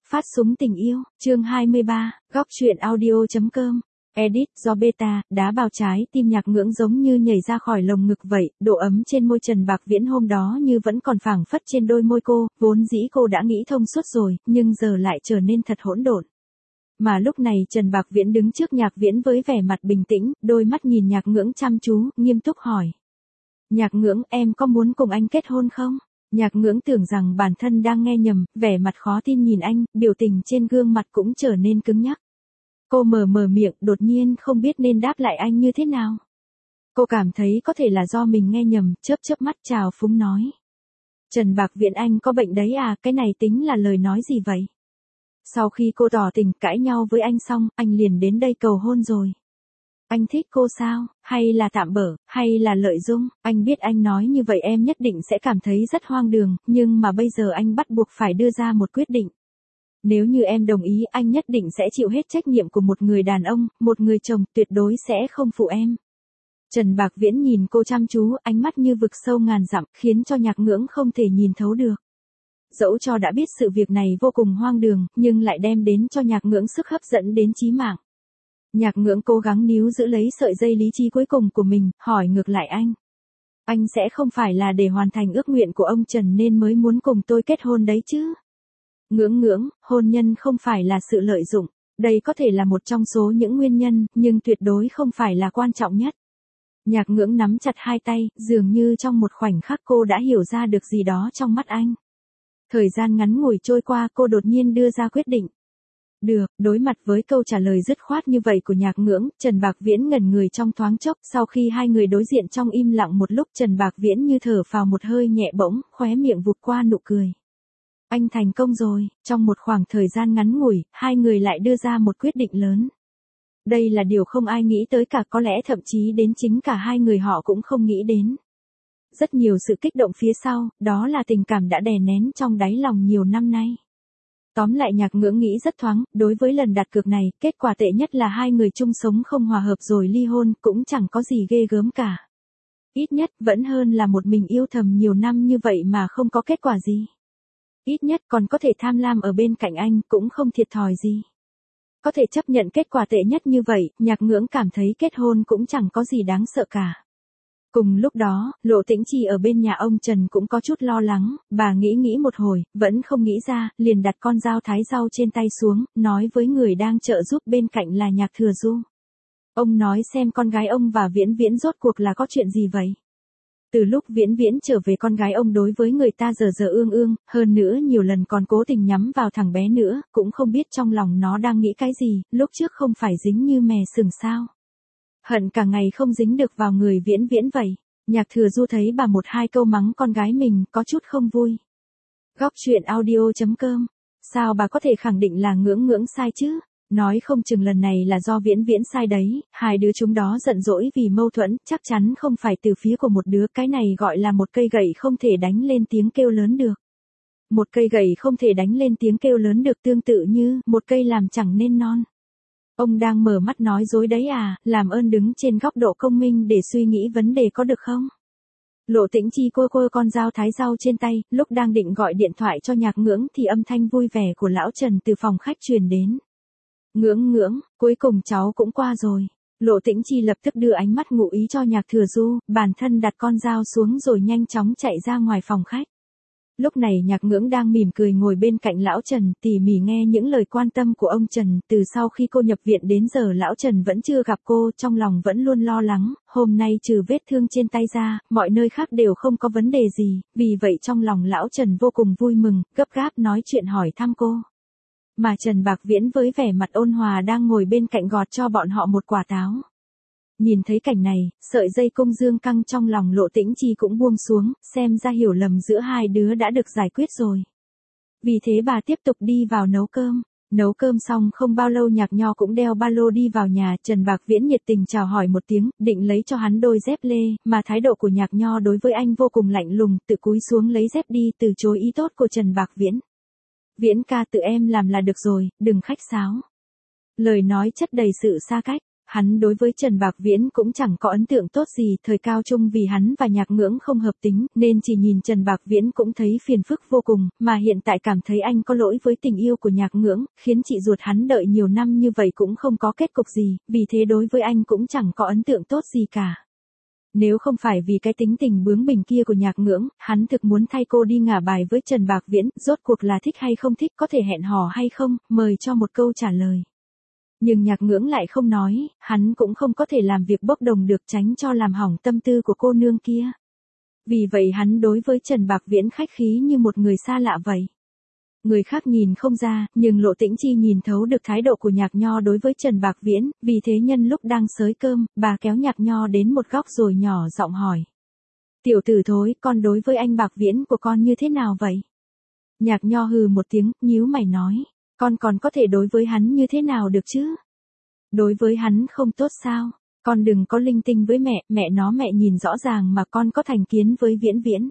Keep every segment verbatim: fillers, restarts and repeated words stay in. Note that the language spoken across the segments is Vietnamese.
Phát súng tình yêu, chương hai mươi ba, góc truyện audio.com. Edit do beta, đá vào trái tim Nhạc Ngưỡng giống như nhảy ra khỏi lồng ngực vậy, độ ấm trên môi Trần Bạc Viễn hôm đó như vẫn còn phảng phất trên đôi môi cô, vốn dĩ cô đã nghĩ thông suốt rồi, nhưng giờ lại trở nên thật hỗn độn. Mà lúc này Trần Bạc Viễn đứng trước Nhạc Viễn với vẻ mặt bình tĩnh, đôi mắt nhìn Nhạc Ngưỡng chăm chú, nghiêm túc hỏi. Nhạc Ngưỡng, em có muốn cùng anh kết hôn không? Nhạc Ngưỡng tưởng rằng bản thân đang nghe nhầm, vẻ mặt khó tin nhìn anh, biểu tình trên gương mặt cũng trở nên cứng nhắc. Cô mở mở miệng, đột nhiên không biết nên đáp lại anh như thế nào. Cô cảm thấy có thể là do mình nghe nhầm, chớp chớp mắt trào phúng nói. Trần Bạc Viễn, anh có bệnh đấy à, cái này tính là lời nói gì vậy? Sau khi cô tỏ tình cãi nhau với anh xong, anh liền đến đây cầu hôn rồi. Anh thích cô sao, hay là tạm bỡ, hay là lợi dụng? Anh biết anh nói như vậy em nhất định sẽ cảm thấy rất hoang đường, nhưng mà bây giờ anh bắt buộc phải đưa ra một quyết định. Nếu như em đồng ý, anh nhất định sẽ chịu hết trách nhiệm của một người đàn ông, một người chồng, tuyệt đối sẽ không phụ em. Trần Bạc Viễn nhìn cô chăm chú, ánh mắt như vực sâu ngàn dặm, khiến cho Nhạc Ngưỡng không thể nhìn thấu được. Dẫu cho đã biết sự việc này vô cùng hoang đường, nhưng lại đem đến cho Nhạc Ngưỡng sức hấp dẫn đến chí mạng. Nhạc Ngưỡng cố gắng níu giữ lấy sợi dây lý trí cuối cùng của mình, hỏi ngược lại anh. Anh sẽ không phải là để hoàn thành ước nguyện của ông Trần nên mới muốn cùng tôi kết hôn đấy chứ? Ngưỡng Ngưỡng, hôn nhân không phải là sự lợi dụng, đây có thể là một trong số những nguyên nhân, nhưng tuyệt đối không phải là quan trọng nhất. Nhạc Ngưỡng nắm chặt hai tay, dường như trong một khoảnh khắc cô đã hiểu ra được gì đó trong mắt anh. Thời gian ngắn ngủi trôi qua, cô đột nhiên đưa ra quyết định. Được, đối mặt với câu trả lời dứt khoát như vậy của Nhạc Ngưỡng, Trần Bạc Viễn ngẩn người trong thoáng chốc, sau khi hai người đối diện trong im lặng một lúc, Trần Bạc Viễn như thở phào một hơi nhẹ, bỗng, khóe miệng vụt qua nụ cười. Anh thành công rồi, trong một khoảng thời gian ngắn ngủi, hai người lại đưa ra một quyết định lớn. Đây là điều không ai nghĩ tới cả, có lẽ thậm chí đến chính cả hai người họ cũng không nghĩ đến. Rất nhiều sự kích động phía sau, đó là tình cảm đã đè nén trong đáy lòng nhiều năm nay. Tóm lại Nhạc Ngưỡng nghĩ rất thoáng, đối với lần đặt cược này, kết quả tệ nhất là hai người chung sống không hòa hợp rồi ly hôn, cũng chẳng có gì ghê gớm cả. Ít nhất, vẫn hơn là một mình yêu thầm nhiều năm như vậy mà không có kết quả gì. Ít nhất còn có thể tham lam ở bên cạnh anh, cũng không thiệt thòi gì. Có thể chấp nhận kết quả tệ nhất như vậy, Nhạc Ngưỡng cảm thấy kết hôn cũng chẳng có gì đáng sợ cả. Cùng lúc đó, Lộ Tĩnh Trì ở bên nhà ông Trần cũng có chút lo lắng, bà nghĩ nghĩ một hồi, vẫn không nghĩ ra, liền đặt con dao thái rau trên tay xuống, nói với người đang trợ giúp bên cạnh là Nhạc Thừa Du. Ông nói xem con gái ông và Viễn Viễn rốt cuộc là có chuyện gì vậy? Từ lúc Viễn Viễn trở về con gái ông đối với người ta giờ giờ ương ương, hơn nữa nhiều lần còn cố tình nhắm vào thằng bé nữa, cũng không biết trong lòng nó đang nghĩ cái gì, lúc trước không phải dính như mè sừng sao. Hận cả ngày không dính được vào người Viễn Viễn vậy. Nhạc Thừa Du thấy bà một hai câu mắng con gái mình, có chút không vui. Góc truyện audio.com. Sao bà có thể khẳng định là Ngưỡng Ngưỡng sai chứ? Nói không chừng lần này là do Viễn Viễn sai đấy, hai đứa chúng đó giận dỗi vì mâu thuẫn, chắc chắn không phải từ phía của một đứa, cái này gọi là một cây gậy không thể đánh lên tiếng kêu lớn được. Một cây gậy không thể đánh lên tiếng kêu lớn được tương tự như một cây làm chẳng nên non. Ông đang mở mắt nói dối đấy à, làm ơn đứng trên góc độ công minh để suy nghĩ vấn đề có được không? Lộ Tĩnh Chi cô cô con dao thái rau trên tay, lúc đang định gọi điện thoại cho Nhạc Ngưỡng thì âm thanh vui vẻ của lão Trần từ phòng khách truyền đến. Ngưỡng Ngưỡng, cuối cùng cháu cũng qua rồi. Lộ Tĩnh Chi lập tức đưa ánh mắt ngụ ý cho Nhạc Thừa Du, bản thân đặt con dao xuống rồi nhanh chóng chạy ra ngoài phòng khách. Lúc này Nhạc Ngưỡng đang mỉm cười ngồi bên cạnh lão Trần, tỉ mỉ nghe những lời quan tâm của ông Trần, từ sau khi cô nhập viện đến giờ lão Trần vẫn chưa gặp cô, trong lòng vẫn luôn lo lắng, hôm nay trừ vết thương trên tay ra, mọi nơi khác đều không có vấn đề gì, vì vậy trong lòng lão Trần vô cùng vui mừng, gấp gáp nói chuyện hỏi thăm cô. Mà Trần Bạc Viễn với vẻ mặt ôn hòa đang ngồi bên cạnh gọt cho bọn họ một quả táo. Nhìn thấy cảnh này, sợi dây cung dương căng trong lòng Lộ Tĩnh Chi cũng buông xuống, xem ra hiểu lầm giữa hai đứa đã được giải quyết rồi. Vì thế bà tiếp tục đi vào nấu cơm. Nấu cơm xong không bao lâu Nhạc Nho cũng đeo ba lô đi vào nhà, Trần Bạc Viễn nhiệt tình chào hỏi một tiếng, định lấy cho hắn đôi dép lê, mà thái độ của Nhạc Nho đối với anh vô cùng lạnh lùng, tự cúi xuống lấy dép đi, từ chối ý tốt của Trần Bạc Viễn. Viễn ca, tự em làm là được rồi, đừng khách sáo. Lời nói chất đầy sự xa cách. Hắn đối với Trần Bạc Viễn cũng chẳng có ấn tượng tốt gì, thời cao trung vì hắn và Nhạc Ngưỡng không hợp tính, nên chỉ nhìn Trần Bạc Viễn cũng thấy phiền phức vô cùng, mà hiện tại cảm thấy anh có lỗi với tình yêu của Nhạc Ngưỡng, khiến chị ruột hắn đợi nhiều năm như vậy cũng không có kết cục gì, vì thế đối với anh cũng chẳng có ấn tượng tốt gì cả. Nếu không phải vì cái tính tình bướng bỉnh kia của Nhạc Ngưỡng, hắn thực muốn thay cô đi ngả bài với Trần Bạc Viễn, rốt cuộc là thích hay không thích, có thể hẹn hò hay không, mời cho một câu trả lời. Nhưng Nhạc Ngưỡng lại không nói, hắn cũng không có thể làm việc bốc đồng được, tránh cho làm hỏng tâm tư của cô nương kia. Vì vậy hắn đối với Trần Bạc Viễn khách khí như một người xa lạ vậy. Người khác nhìn không ra, nhưng Lộ Tĩnh Chi nhìn thấu được thái độ của Nhạc Nho đối với Trần Bạc Viễn, vì thế nhân lúc đang xới cơm, bà kéo Nhạc Nho đến một góc rồi nhỏ giọng hỏi. Tiểu tử thối, con đối với anh Bạc Viễn của con như thế nào vậy? Nhạc Nho hừ một tiếng, nhíu mày nói. Con còn có thể đối với hắn như thế nào được chứ? Đối với hắn không tốt sao? Con đừng có linh tinh với mẹ, mẹ nó mẹ nhìn rõ ràng mà con có thành kiến với Viễn Viễn.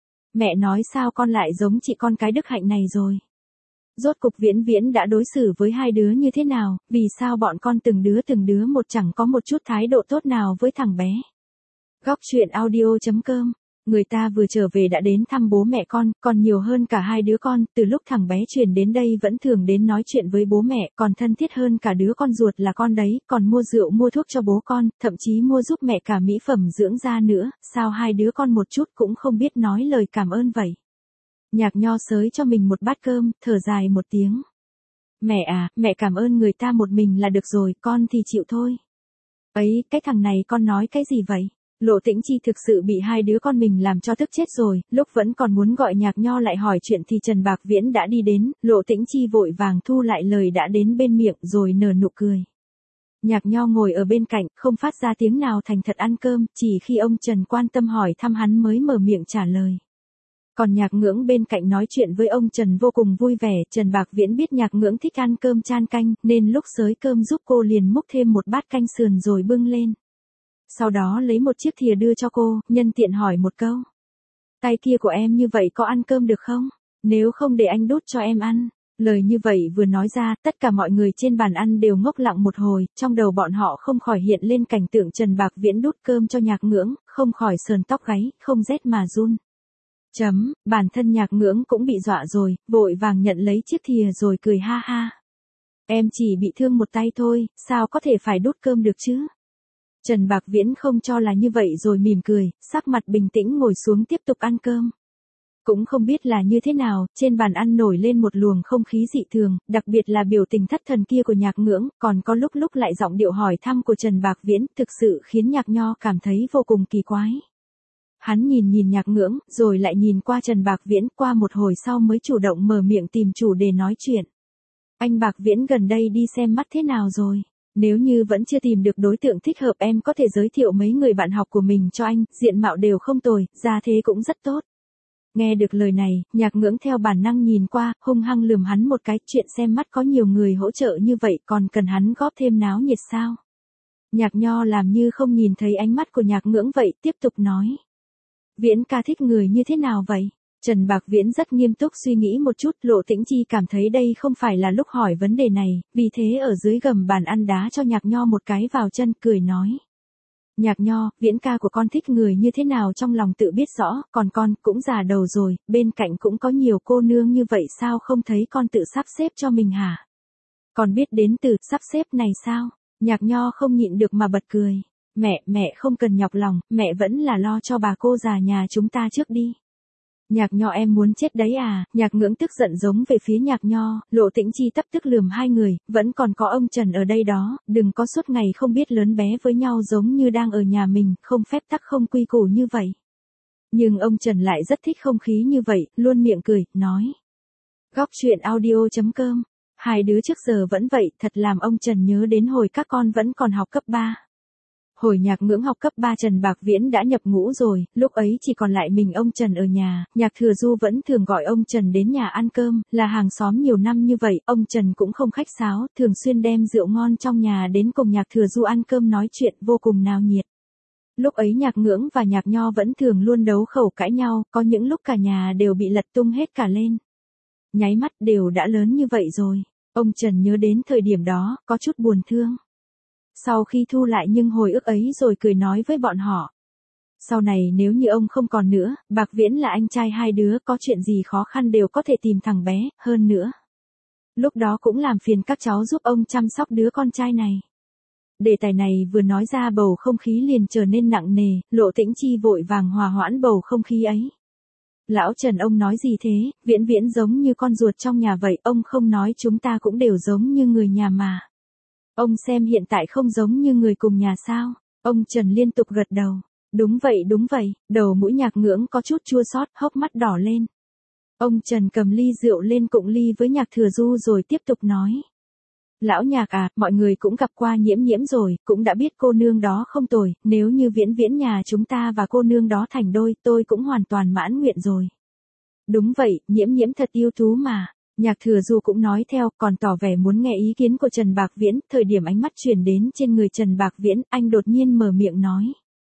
Mẹ nói sao con lại giống chị con cái đức hạnh này rồi? Rốt cục Viễn Viễn đã đối xử với hai đứa như thế nào, vì sao bọn con từng đứa từng đứa một chẳng có một chút thái độ tốt nào với thằng bé? Góc truyện audio chấm com. Người ta vừa trở về đã đến thăm bố mẹ con, còn nhiều hơn cả hai đứa con, từ lúc thằng bé chuyển đến đây vẫn thường đến nói chuyện với bố mẹ, còn thân thiết hơn cả đứa con ruột là con đấy, còn mua rượu mua thuốc cho bố con, thậm chí mua giúp mẹ cả mỹ phẩm dưỡng da nữa, sao hai đứa con một chút cũng không biết nói lời cảm ơn vậy? Nhạc Nho xới cho mình một bát cơm, thở dài một tiếng. Mẹ à, mẹ cảm ơn người ta một mình là được rồi, con thì chịu thôi. Ấy, cái thằng này con nói cái gì vậy? Lộ Tĩnh Chi thực sự bị hai đứa con mình làm cho tức chết rồi, lúc vẫn còn muốn gọi Nhạc Nho lại hỏi chuyện thì Trần Bạc Viễn đã đi đến, Lộ Tĩnh Chi vội vàng thu lại lời đã đến bên miệng rồi nở nụ cười. Nhạc Nho ngồi ở bên cạnh, không phát ra tiếng nào, thành thật ăn cơm, chỉ khi ông Trần quan tâm hỏi thăm hắn mới mở miệng trả lời. Còn Nhạc Ngưỡng bên cạnh nói chuyện với ông Trần vô cùng vui vẻ, Trần Bạc Viễn biết Nhạc Ngưỡng thích ăn cơm chan canh, nên lúc xới cơm giúp cô liền múc thêm một bát canh sườn rồi bưng lên. Sau đó lấy một chiếc thìa đưa cho cô, nhân tiện hỏi một câu. Tay kia của em như vậy có ăn cơm được không? Nếu không để anh đút cho em ăn. Lời như vậy vừa nói ra, tất cả mọi người trên bàn ăn đều ngốc lặng một hồi, trong đầu bọn họ không khỏi hiện lên cảnh tượng Trần Bạc Viễn đút cơm cho Nhạc Ngưỡng, không khỏi sờn tóc gáy, không rét mà run. Chấm, bản thân Nhạc Ngưỡng cũng bị dọa rồi, vội vàng nhận lấy chiếc thìa rồi cười ha ha. Em chỉ bị thương một tay thôi, sao có thể phải đút cơm được chứ? Trần Bạc Viễn không cho là như vậy rồi mỉm cười, sắc mặt bình tĩnh ngồi xuống tiếp tục ăn cơm. Cũng không biết là như thế nào, trên bàn ăn nổi lên một luồng không khí dị thường, đặc biệt là biểu tình thất thần kia của Nhạc Ngưỡng, còn có lúc lúc lại giọng điệu hỏi thăm của Trần Bạc Viễn, thực sự khiến Nhạc Nho cảm thấy vô cùng kỳ quái. Hắn nhìn nhìn Nhạc Ngưỡng, rồi lại nhìn qua Trần Bạc Viễn, qua một hồi sau mới chủ động mở miệng tìm chủ đề nói chuyện. Anh Bạc Viễn gần đây đi xem mắt thế nào rồi? Nếu như vẫn chưa tìm được đối tượng thích hợp em có thể giới thiệu mấy người bạn học của mình cho anh, diện mạo đều không tồi, gia thế cũng rất tốt. Nghe được lời này, Nhạc Ngưỡng theo bản năng nhìn qua, hung hăng lườm hắn một cái, chuyện xem mắt có nhiều người hỗ trợ như vậy còn cần hắn góp thêm náo nhiệt sao? Nhạc Nho làm như không nhìn thấy ánh mắt của Nhạc Ngưỡng vậy, tiếp tục nói. Viễn ca thích người như thế nào vậy? Trần Bạc Viễn rất nghiêm túc suy nghĩ một chút, Lộ Tĩnh Chi cảm thấy đây không phải là lúc hỏi vấn đề này, vì thế ở dưới gầm bàn ăn đá cho Nhạc Nho một cái vào chân, cười nói. Nhạc Nho, Viễn ca của con thích người như thế nào trong lòng tự biết rõ, còn con cũng già đầu rồi, bên cạnh cũng có nhiều cô nương như vậy sao không thấy con tự sắp xếp cho mình hả? Còn biết đến từ sắp xếp này sao? Nhạc Nho không nhịn được mà bật cười. Mẹ, mẹ không cần nhọc lòng, mẹ vẫn là lo cho bà cô già nhà chúng ta trước đi. Nhạc Nho em muốn chết đấy à? Nhạc Ngưỡng tức giận giống về phía Nhạc Nho, Lộ Tĩnh Chi tấp tức lườm hai người, vẫn còn có ông Trần ở đây đó, đừng có suốt ngày không biết lớn bé với nhau giống như đang ở nhà mình, không phép tắc không quy củ như vậy. Nhưng ông Trần lại rất thích không khí như vậy, luôn miệng cười, nói. Góc truyện audio chấm com. Hai đứa trước giờ vẫn vậy, thật làm ông Trần nhớ đến hồi các con vẫn còn học cấp ba. Hồi Nhạc Ngưỡng học cấp ba Trần Bạc Viễn đã nhập ngũ rồi, lúc ấy chỉ còn lại mình ông Trần ở nhà, Nhạc Thừa Du vẫn thường gọi ông Trần đến nhà ăn cơm, là hàng xóm nhiều năm như vậy, ông Trần cũng không khách sáo, thường xuyên đem rượu ngon trong nhà đến cùng Nhạc Thừa Du ăn cơm nói chuyện vô cùng náo nhiệt. Lúc ấy Nhạc Ngưỡng và Nhạc Nho vẫn thường luôn đấu khẩu cãi nhau, có những lúc cả nhà đều bị lật tung hết cả lên. Nháy mắt đều đã lớn như vậy rồi, ông Trần nhớ đến thời điểm đó, có chút buồn thương. Sau khi thu lại nhưng hồi ức ấy rồi cười nói với bọn họ. Sau này nếu như ông không còn nữa, Bạc Viễn là anh trai hai đứa, có chuyện gì khó khăn đều có thể tìm thằng bé, hơn nữa. Lúc đó cũng làm phiền các cháu giúp ông chăm sóc đứa con trai này. Đề tài này vừa nói ra bầu không khí liền trở nên nặng nề, Lộ Tĩnh Chi vội vàng hòa hoãn bầu không khí ấy. Lão Trần ông nói gì thế, Viễn Viễn giống như con ruột trong nhà vậy, ông không nói chúng ta cũng đều giống như người nhà mà. Ông xem hiện tại không giống như người cùng nhà sao, ông Trần liên tục gật đầu. Đúng vậy đúng vậy, đầu mũi Nhạc Ngưỡng có chút chua xót, hốc mắt đỏ lên. Ông Trần cầm ly rượu lên cụng ly với Nhạc Thừa Du rồi tiếp tục nói. Lão Nhạc à, mọi người cũng gặp qua Nhiễm Nhiễm rồi, cũng đã biết cô nương đó không tồi, nếu như Viễn Viễn nhà chúng ta và cô nương đó thành đôi, tôi cũng hoàn toàn mãn nguyện rồi. Đúng vậy, Nhiễm Nhiễm thật yêu tú mà. Nhạc Thừa Du cũng nói theo, còn tỏ vẻ muốn nghe ý kiến của Trần Bạc Viễn, thời điểm ánh mắt chuyển đến trên người Trần Bạc Viễn, anh đột nhiên mở miệng nói.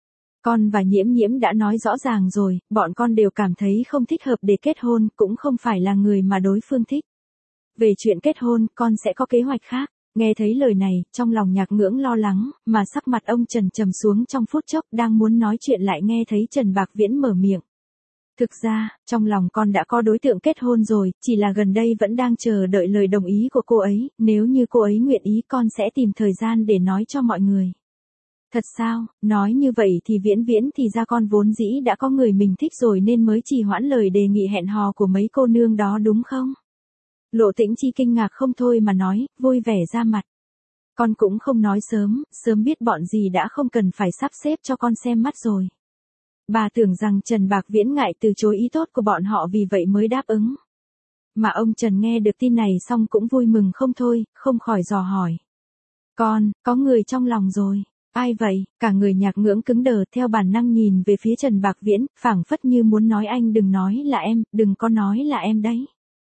Con và Nhiễm Nhiễm đã nói rõ ràng rồi, bọn con đều cảm thấy không thích hợp để kết hôn, cũng không phải là người mà đối phương thích. Về chuyện kết hôn, con sẽ có kế hoạch khác. Nghe thấy lời này, trong lòng Nhạc Ngưỡng lo lắng, mà sắc mặt ông Trần trầm xuống trong phút chốc, đang muốn nói chuyện lại nghe thấy Trần Bạc Viễn mở miệng. Thực ra, trong lòng con đã có đối tượng kết hôn rồi, chỉ là gần đây vẫn đang chờ đợi lời đồng ý của cô ấy, nếu như cô ấy nguyện ý con sẽ tìm thời gian để nói cho mọi người. Thật sao, nói như vậy thì Viễn Viễn thì ra con vốn dĩ đã có người mình thích rồi nên mới trì hoãn lời đề nghị hẹn hò của mấy cô nương đó đúng không? Lộ Tĩnh Chi kinh ngạc không thôi mà nói, vui vẻ ra mặt. Con cũng không nói sớm, sớm biết bọn gì đã không cần phải sắp xếp cho con xem mắt rồi. Bà tưởng rằng Trần Bạc Viễn ngại từ chối ý tốt của bọn họ vì vậy mới đáp ứng. Mà ông Trần nghe được tin này xong cũng vui mừng không thôi, không khỏi dò hỏi. Con, có người trong lòng rồi. Ai vậy? Cả người Nhạc Ngưỡng cứng đờ theo bản năng nhìn về phía Trần Bạc Viễn, phảng phất như muốn nói anh đừng nói là em, đừng có nói là em đấy.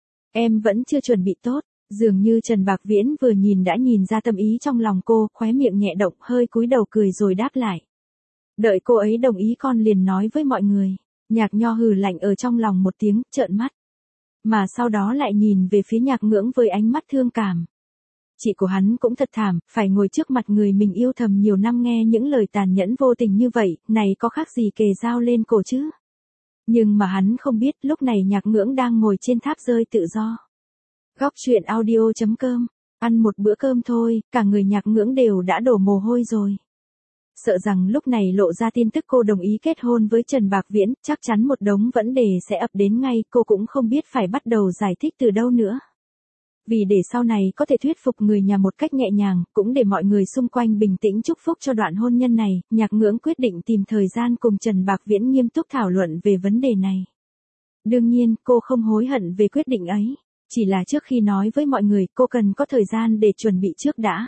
Em vẫn chưa chuẩn bị tốt, dường như Trần Bạc Viễn vừa nhìn đã nhìn ra tâm ý trong lòng cô, khóe miệng nhẹ động hơi cúi đầu cười rồi đáp lại. Đợi cô ấy đồng ý con liền nói với mọi người. Nhạc Nho hừ lạnh ở trong lòng một tiếng, trợn mắt. Mà sau đó lại nhìn về phía Nhạc Ngưỡng với ánh mắt thương cảm. Chị của hắn cũng thật thảm, phải ngồi trước mặt người mình yêu thầm nhiều năm nghe những lời tàn nhẫn vô tình như vậy, này có khác gì kề dao lên cổ chứ? Nhưng mà hắn không biết lúc này Nhạc Ngưỡng đang ngồi trên tháp rơi tự do. Góc truyện audio chấm com, ăn một bữa cơm thôi, cả người Nhạc Ngưỡng đều đã đổ mồ hôi rồi. Sợ rằng lúc này lộ ra tin tức cô đồng ý kết hôn với Trần Bạc Viễn, chắc chắn một đống vấn đề sẽ ập đến ngay, cô cũng không biết phải bắt đầu giải thích từ đâu nữa. Vì để sau này có thể thuyết phục người nhà một cách nhẹ nhàng, cũng để mọi người xung quanh bình tĩnh chúc phúc cho đoạn hôn nhân này, Nhạc Ngưỡng quyết định tìm thời gian cùng Trần Bạc Viễn nghiêm túc thảo luận về vấn đề này. Đương nhiên, cô không hối hận về quyết định ấy, chỉ là trước khi nói với mọi người, cô cần có thời gian để chuẩn bị trước đã.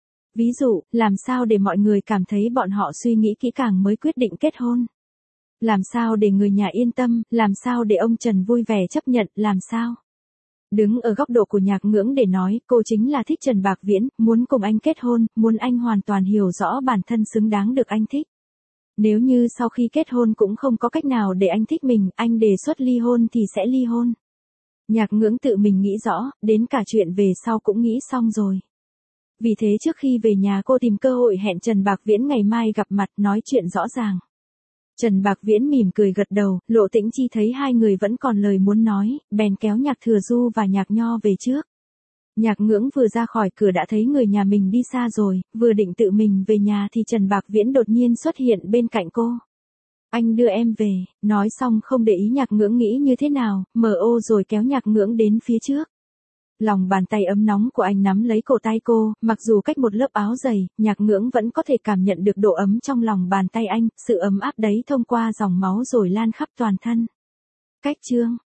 Ví dụ, làm sao để mọi người cảm thấy bọn họ suy nghĩ kỹ càng mới quyết định kết hôn. Làm sao để người nhà yên tâm, làm sao để ông Trần vui vẻ chấp nhận, làm sao. Đứng ở góc độ của Nhạc Ngưỡng để nói, cô chính là thích Trần Bạc Viễn, muốn cùng anh kết hôn, muốn anh hoàn toàn hiểu rõ bản thân xứng đáng được anh thích. Nếu như sau khi kết hôn cũng không có cách nào để anh thích mình, anh đề xuất ly hôn thì sẽ ly hôn. Nhạc Ngưỡng tự mình nghĩ rõ, đến cả chuyện về sau cũng nghĩ xong rồi. Vì thế trước khi về nhà cô tìm cơ hội hẹn Trần Bạc Viễn ngày mai gặp mặt nói chuyện rõ ràng. Trần Bạc Viễn mỉm cười gật đầu, Lộ Tĩnh Chi thấy hai người vẫn còn lời muốn nói, bèn kéo Nhạc Thừa Du và Nhạc Nho về trước. Nhạc Ngưỡng vừa ra khỏi cửa đã thấy người nhà mình đi xa rồi, vừa định tự mình về nhà thì Trần Bạc Viễn đột nhiên xuất hiện bên cạnh cô. Anh đưa em về, nói xong không để ý Nhạc Ngưỡng nghĩ như thế nào, mờ ô rồi kéo Nhạc Ngưỡng đến phía trước. Lòng bàn tay ấm nóng của anh nắm lấy cổ tay cô, mặc dù cách một lớp áo dày, Nhạc Ngưỡng vẫn có thể cảm nhận được độ ấm trong lòng bàn tay anh, sự ấm áp đấy thông qua dòng máu rồi lan khắp toàn thân. Cách chương